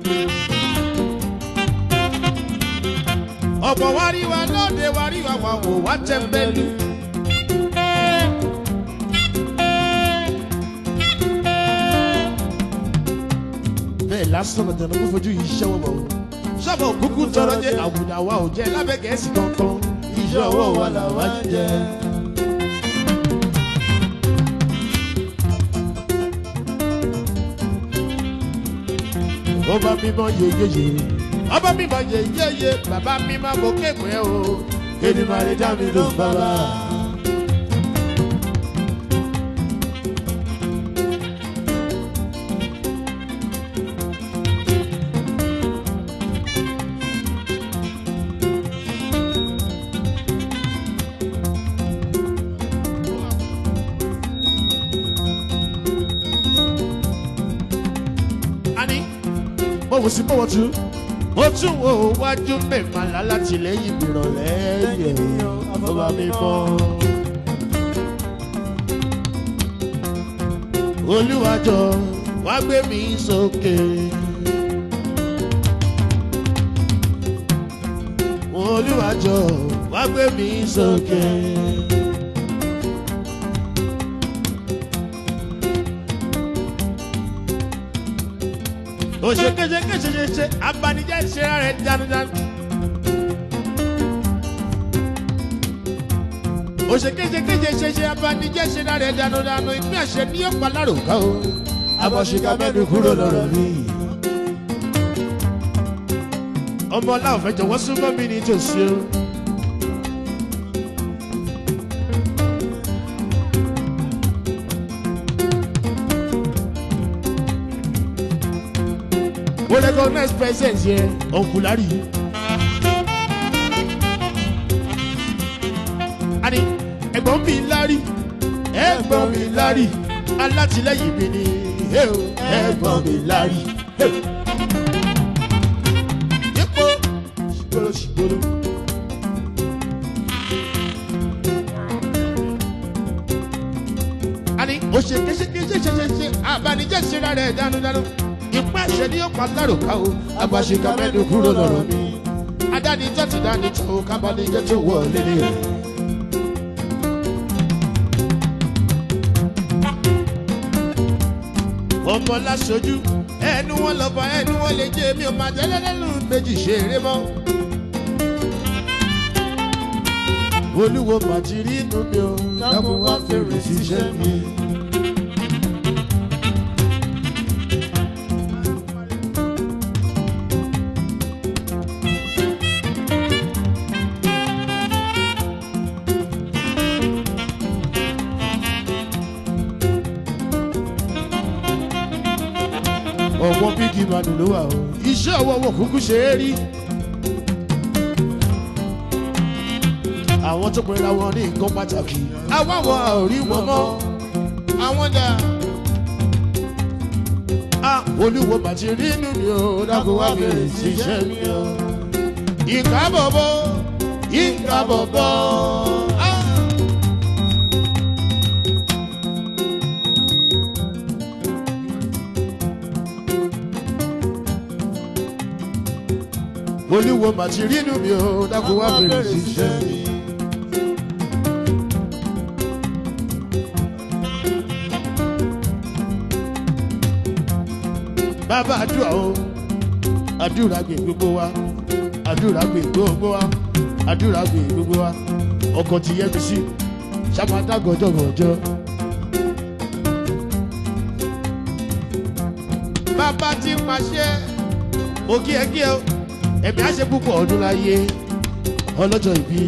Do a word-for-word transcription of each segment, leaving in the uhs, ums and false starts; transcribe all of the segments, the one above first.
ọ̀pọ̀ wá rí wa lóde wá rí wa wà wò wá tẹ́ḿbẹ́lú. bẹ́ẹ̀ lásán lọ́jọ́ ló fojú yìí ṣẹ́wọ́ bọ̀ ṣọ́bọ̀ kúkú tọrọ jẹ́ àwùjọ wa ò jẹ́ lábẹ́ Gẹ̀ẹ́sì kankan iṣẹ́ ọwọ́ wa làwa ń jẹ. ọba mímọ́ yeyeye ọba mímọ́ yeyeye bàbá mímọ́ mo kéwé o kéde máa lè dá mi ló bàbá. mo sì bọ́wọ́ tún mo tún wo wájú mẹ́fàlá láti lẹ́yìn ìrọ̀lẹ́ yẹ̀ ọba mi mọ́. Olúwàjọ wá gbé mi sókè. Olúwàjọ wá gbé mi sókè. O ṣe kéṣe kéṣe ṣe ṣe abanijẹ́ ṣe rẹ̀ dánudánu. O ṣe kéṣe kéṣe ṣe ṣe abanijẹ́ ṣe rẹ̀ dánudánu. Ìpín àṣẹ ní ọ̀pá láròká o. Abọ̀ṣìkà mẹ́nu kúrò lọ́rọ̀ mi. Ọmọ ọláwọ̀ fẹ́ jọ̀wọ́ súnmọ́ mi ní tòsí o. We recognize presence here, Uncle Larry. Ani, ẹ̀gbọ́n mi Larry, ẹ̀gbọ́n mi Larry, alátìlẹ́yìn mi ni, ẹ̀gbọ́n mi Larry. Yípo, ṣìgbọ́lọ́ ṣìgbọ́lọ́. Ani, ó ṣe kéṣekéṣe ṣe ṣe ṣe, àbánijẹ́ ṣe ra rẹ̀ dánúdánú. Ìpá ṣe ní ọ̀pá láròká o, abàṣìkà mẹ́nu kúrò lọ́rọ̀ mi. Adánijọ́ ti dánijọ́ o, kábàánijẹ́ tó wọ̀ lélẹ̀ rẹ̀. Ọmọ láṣojú, ẹnu wọn lọ́bọ̀ ẹnu wọn lè jẹ́ mi ò máa tẹ́lẹ̀ lẹ́nu méjì ṣeré mọ́. Olúwo màtí rí inú mi o, dákun wá fèrè síṣẹ́ mi. Ọwọ́ bíkì màdùn ló wà o. Iṣẹ́ ọwọ́ wọ̀ kúkú ṣe é rí. Àwọn tó pera wọn ní nǹkan pàtàkì. Àwa wọn ò rí wọn mọ́. Àwọn dà. A Olúwo bàtí rí inú mi o. Dákun wá bèrè síṣẹ́ mi o. Ìka bọ̀bọ̀, ìka bọ̀bọ̀. Olúwo màtí rí inú mi o, dákun wá bèrè síṣẹ́ mi. Bàbá àdúrà o, àdúrà gbè gbogbo wa, àdúrà gbè gbogbo wa, àdúrà gbè gbogbo wa. Ọkọ̀ ti yẹ mi sí, ṣàpàtà gọ̀jọ̀gọ̀jọ̀. Bàbá ti pàṣẹ, òkè ẹ̀kẹ́ o. Ẹ̀mí á ṣe púpọ̀ ọdún láyé ọlọ́jọ́ ìbí.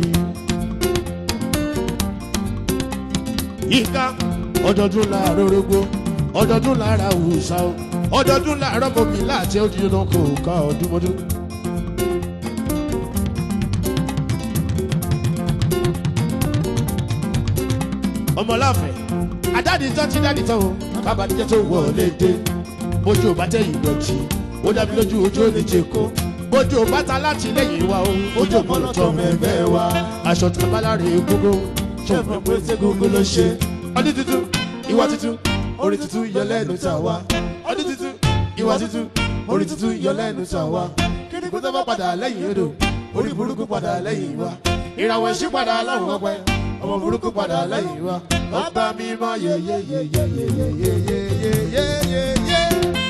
Yínká ọdọọdún láàárọ̀ orógbó, ọdọọdún láàárọ̀ àwùsá o, ọdọọdún láàárọ̀ mọ̀mí láti ojú náà kò ká ọdún mọ́dún. Ọmọláfẹ́, àdáni tán ti dáni tán o, kábàdíjẹ́ tó wọlé dé. Bójú ò bá tẹ̀ ìdọ̀tí, ó dábí lójú ojú ò ní jẹ kó. Bójú ò bá ta láti lẹ́yìn wa o, ojú ò mọ̀nà tọ́ mẹ́fẹ́ wa. Aṣọ tí a bá láre gbogbo, ṣé o mọ̀ pé ṣé gbogbo ló ṣe? Ọdún tuntun, ìwà tuntun, orin tuntun yọ lẹ́nu tà wá. Ọdún tuntun, ìwà tuntun orí tuntun yọ lẹ́nu tàn wá kíni kó tó bá padà lẹ́yìn odò orí burúkú padà lẹ́yìn wa ìràwọ̀ ẹ̀ṣí padà lọ́rùn ọpẹ́ ọmọ burúkú padà lẹ́yìn wa bàbá mi mọ yeyeyeyeyeyeyeyeyeye.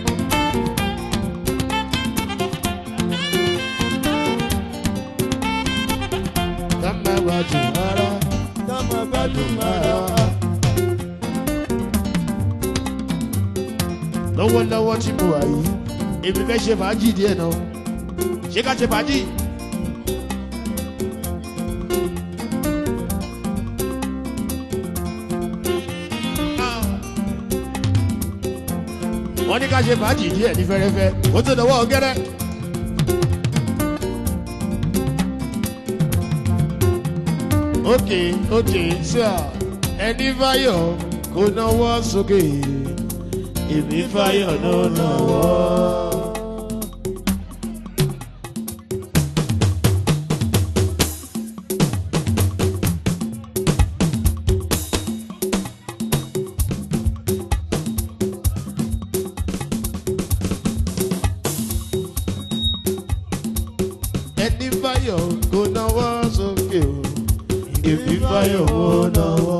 ká má gbádùn ara ká má gbádùn ara. lọ́wọ́lọ́wọ́ tí mo wà yìí èmi fẹ́ ṣe fàájì díẹ̀ náà ṣé ká ṣe fàájì. wọ́n ní ká ṣe fàájì díẹ̀ ní fẹ́rẹ́fẹ́ ó tó dọwọ́ gẹ́rẹ́. ókè ókè sọ ẹni fáyọ̀ kó náwó sókè èmi fáyọ̀ ló náwó. ẹni fáyọ̀ kó náwó sókè o èmi fáyọ̀ ló náwó.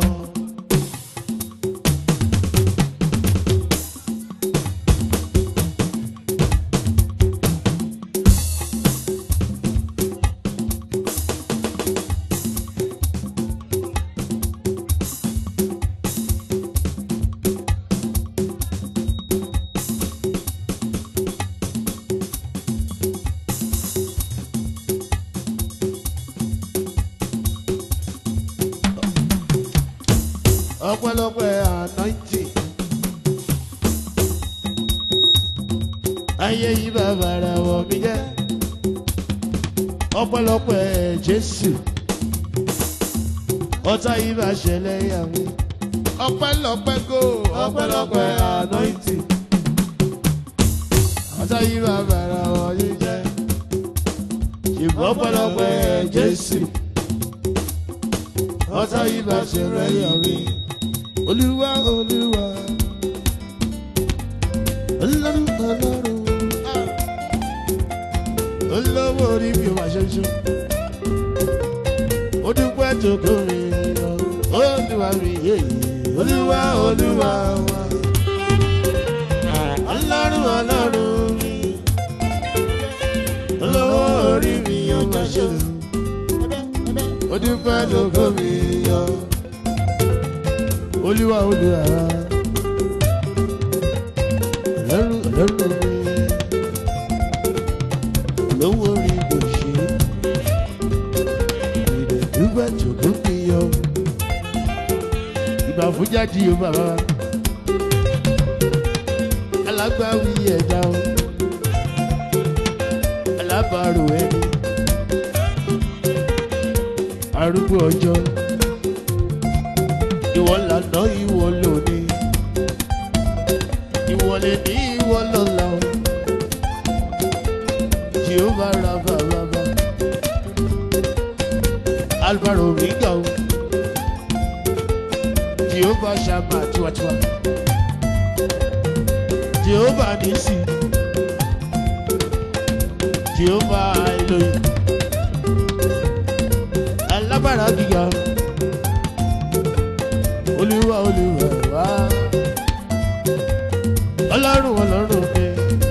ọpẹ́lọpẹ́ anointing ayé yìí bàbá ara wọ mi jẹ́ ọpẹ́lọpẹ́ Jésù ọ̀tá yìí bá ṣẹlẹ̀ yà mí ọpẹ́lọpẹ́ go ọpẹ́lọpẹ́ anointing ọ̀tá yìí bàbá ara wọ mi jẹ́ ṣùgbọ́n ọpẹ́lọpẹ́ Jésù ọ̀tá yìí bá ṣẹlẹ̀ yà mí. Olúwa Olúwa Ọlọ́run Ọlọ́run olówó orí mi ò máa ṣoṣo ó dúpẹ́ tó kó mi lọ Olúwa mi yéyé Olúwa Olúwa wa Ọlọ́run Ọlọ́run mi olówó orí mi ò máa ṣoṣo ó dúpẹ́ tó kó mi lọ. Olúwa Olúwa Ọlọ́run Ọlọ́run mi lówó orí kò ṣe ìdẹ̀dúgbà tó kó fi yọ ìgbà fún jáde o bàbá alágbàwí ẹ̀dá o alábàárò ẹni arúgbó ọjọ́. Ìwọ lànà ìwọ lónìí ìwọ lè ní ìwọ lọ́la o Jehova Rafa bàbá Alvaro Riga o Jehova Shama tiwatiwa Jehova Nisi Jehova Elohim alábàárà gíga. Olúwa Olúwa wá Ọlọ́run Ọlọ́run mi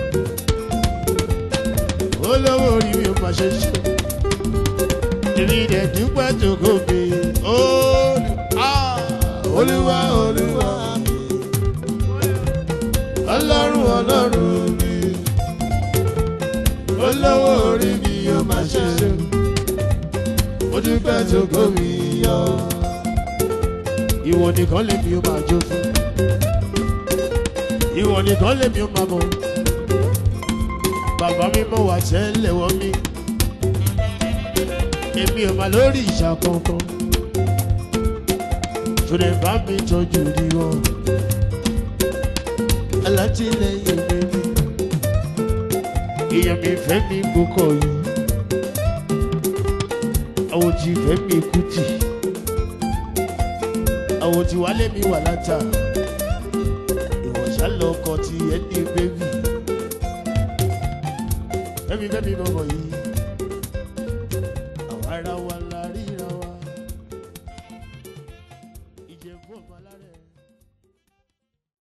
olówó orí mi ò máa ṣe ṣe èmi dẹ̀ dúpẹ́ tó kó mi Olúwa Olúwa Ọlọ́run Ọlọ́run mi olówó orí mi ò máa ṣe ṣe ó dúpẹ́ tó kó mi yọ. Ìwọ nìkan lèmi ó máa jó fún ìwọ nìkan lèmi ó máa mọ̀ bàbá mi mọ̀ wá tẹ́lẹ̀ wọ́n mi èmi ò máa lórí ìṣà kankan ṣùgbọ́n bá mi tọ́jú ní wọn alátìlẹyìn mi èèyàn mi fẹ́ mi gbókọ̀ yìí àwọn tí fẹ́ mi Kútì. Àwọn tí wálé mi wà látà ìwọ̀n ṣálọ́kọ ti ẹni bébì fẹ́mi fẹ́mi bọ̀bọ̀ yìí àwa ara wa la ríra wa ìjẹ̀bú ọmọ alárẹ̀.